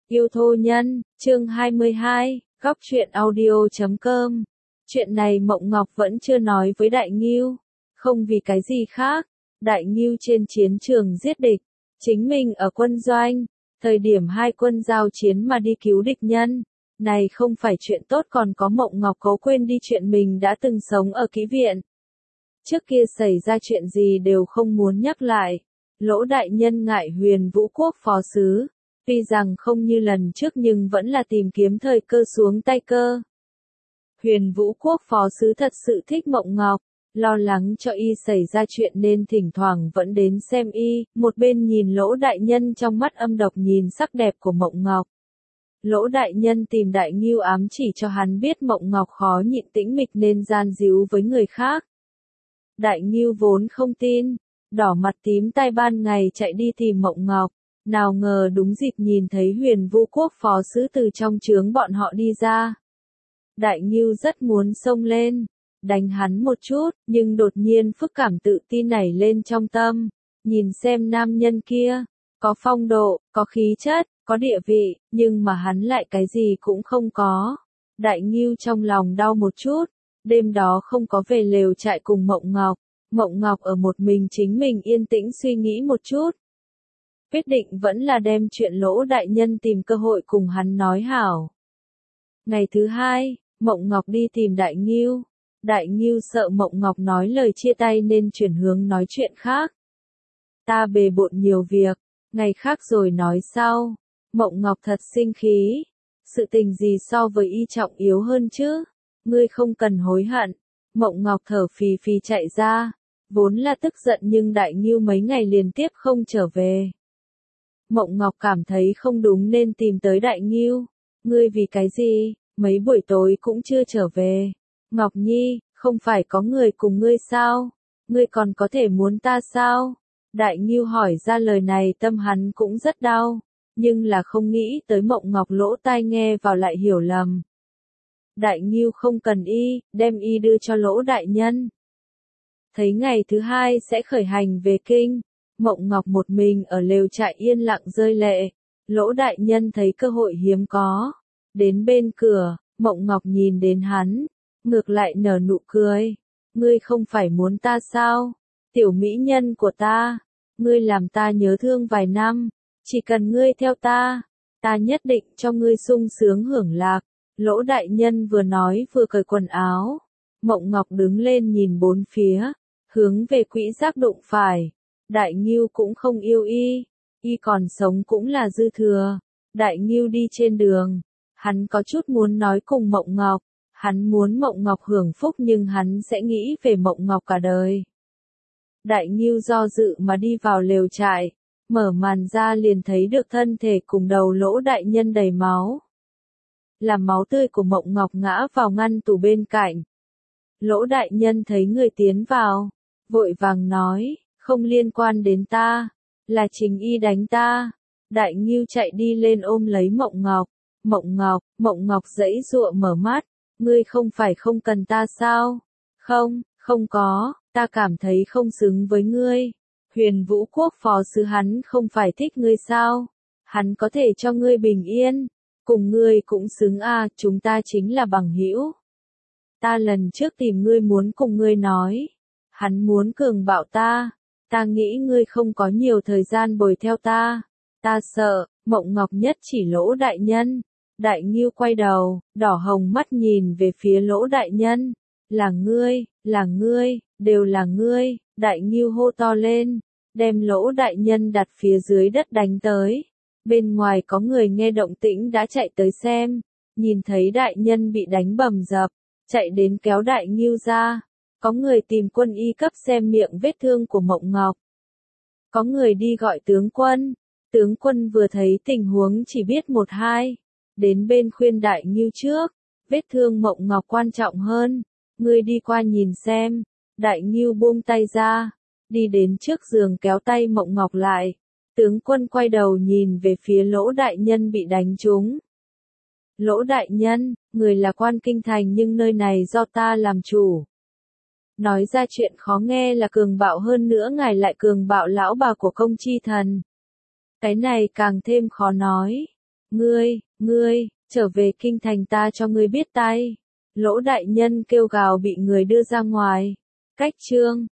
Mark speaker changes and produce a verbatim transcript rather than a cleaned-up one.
Speaker 1: Yêu thô nhân, chương hai mươi hai, góc truyện audio chấm com. Chuyện này Mộng Ngọc vẫn chưa nói với Đại Ngưu, không vì cái gì khác. Đại Ngưu trên chiến trường giết địch, chính mình ở quân doanh, thời điểm hai quân giao chiến mà đi cứu địch nhân. Này không phải chuyện tốt, còn có Mộng Ngọc cố quên đi chuyện mình đã từng sống ở kỹ viện. Trước kia xảy ra chuyện gì đều không muốn nhắc lại. Lỗ đại nhân ngại Huyền Vũ Quốc phó sứ. Tuy rằng không như lần trước nhưng vẫn là tìm kiếm thời cơ xuống tay cơ. Huyền Vũ Quốc phó sứ thật sự thích Mộng Ngọc, lo lắng cho y xảy ra chuyện nên thỉnh thoảng vẫn đến xem y, một bên nhìn Lỗ đại nhân trong mắt âm độc nhìn sắc đẹp của Mộng Ngọc. Lỗ đại nhân tìm Đại Ngưu ám chỉ cho hắn biết Mộng Ngọc khó nhịn tĩnh mịch nên gian díu với người khác. Đại Ngưu vốn không tin, đỏ mặt tím tai ban ngày chạy đi tìm Mộng Ngọc. Nào ngờ đúng dịp nhìn thấy Huyền Vũ Quốc phó sứ từ trong trướng bọn họ đi ra. Đại Ngưu rất muốn xông lên, đánh hắn một chút, nhưng đột nhiên phức cảm tự tin nảy lên trong tâm. Nhìn xem nam nhân kia, có phong độ, có khí chất, có địa vị, nhưng mà hắn lại cái gì cũng không có. Đại Ngưu trong lòng đau một chút, đêm đó không có về lều trại cùng Mộng Ngọc. Mộng Ngọc ở một mình chính mình yên tĩnh suy nghĩ một chút. Quyết định vẫn là đem chuyện Lỗ đại nhân tìm cơ hội cùng hắn nói hảo. Ngày thứ hai, Mộng Ngọc đi tìm Đại Ngưu. Đại Ngưu sợ Mộng Ngọc nói lời chia tay nên chuyển hướng nói chuyện khác. Ta bề bộn nhiều việc, ngày khác rồi nói sau. Mộng Ngọc thật sinh khí. Sự tình gì so với y trọng yếu hơn chứ? Ngươi không cần hối hận. Mộng Ngọc thở phì phì chạy ra. Vốn là tức giận nhưng Đại Ngưu mấy ngày liên tiếp không trở về. Mộng Ngọc cảm thấy không đúng nên tìm tới Đại Ngưu. Ngươi vì cái gì, mấy buổi tối cũng chưa trở về. Ngọc Nhi, không phải có người cùng ngươi sao? Ngươi còn có thể muốn ta sao? Đại Ngưu hỏi ra lời này tâm hắn cũng rất đau, nhưng là không nghĩ tới Mộng Ngọc lỗ tai nghe vào lại hiểu lầm. Đại Ngưu không cần y, đem y đưa cho Lỗ đại nhân. Thấy ngày thứ hai sẽ khởi hành về kinh. Mộng Ngọc một mình ở lều trại yên lặng rơi lệ. Lỗ đại nhân thấy cơ hội hiếm có. Đến bên cửa, Mộng Ngọc nhìn đến hắn. Ngược lại nở nụ cười. Ngươi không phải muốn ta sao? Tiểu mỹ nhân của ta. Ngươi làm ta nhớ thương vài năm. Chỉ cần ngươi theo ta. Ta nhất định cho ngươi sung sướng hưởng lạc. Lỗ đại nhân vừa nói vừa cởi quần áo. Mộng Ngọc đứng lên nhìn bốn phía. Hướng về quỹ giác đụng phải. Đại Ngưu cũng không yêu y, y còn sống cũng là dư thừa. Đại Ngưu đi trên đường, hắn có chút muốn nói cùng Mộng Ngọc, hắn muốn Mộng Ngọc hưởng phúc nhưng hắn sẽ nghĩ về Mộng Ngọc cả đời. Đại Ngưu do dự mà đi vào lều trại, mở màn ra liền thấy được thân thể cùng đầu Lỗ đại nhân đầy máu. Làm máu tươi của Mộng Ngọc ngã vào ngăn tủ bên cạnh. Lỗ đại nhân thấy người tiến vào, vội vàng nói. Không liên quan đến ta, là chính y đánh ta. Đại Ngưu chạy đi lên ôm lấy Mộng Ngọc. Mộng Ngọc, Mộng Ngọc giãy giụa mở mắt. Ngươi không phải không cần ta sao? Không, không có, ta cảm thấy không xứng với ngươi. Huyền Vũ Quốc phó sứ hắn không phải thích ngươi sao? Hắn có thể cho ngươi bình yên. Cùng ngươi cũng xứng à, chúng ta chính là bằng hữu. Ta lần trước tìm ngươi muốn cùng ngươi nói. Hắn muốn cường bạo ta. Ta nghĩ ngươi không có nhiều thời gian bồi theo ta. Ta sợ, Mộng Ngọc nhất chỉ Lỗ đại nhân. Đại Ngưu quay đầu, đỏ hồng mắt nhìn về phía Lỗ đại nhân. Là ngươi, là ngươi, đều là ngươi. Đại Ngưu hô to lên, đem Lỗ đại nhân đặt phía dưới đất đánh tới. Bên ngoài có người nghe động tĩnh đã chạy tới xem. Nhìn thấy đại nhân bị đánh bầm dập, chạy đến kéo Đại Ngưu ra. Có người tìm quân y cấp xem miệng vết thương của Mộng Ngọc. Có người đi gọi tướng quân. Tướng quân vừa thấy tình huống chỉ biết một hai. Đến bên khuyên Đại Ngưu trước. Vết thương Mộng Ngọc quan trọng hơn. Ngươi đi qua nhìn xem. Đại Ngưu buông tay ra. Đi đến trước giường kéo tay Mộng Ngọc lại. Tướng quân quay đầu nhìn về phía Lỗ đại nhân bị đánh trúng. Lỗ đại nhân, người là quan kinh thành nhưng nơi này do ta làm chủ. Nói ra chuyện khó nghe là cường bạo hơn nữa ngài lại cường bạo lão bà của công chi thần. Cái này càng thêm khó nói. Ngươi, ngươi, trở về kinh thành ta cho ngươi biết tay. Lỗ đại nhân kêu gào bị người đưa ra ngoài. Cách chương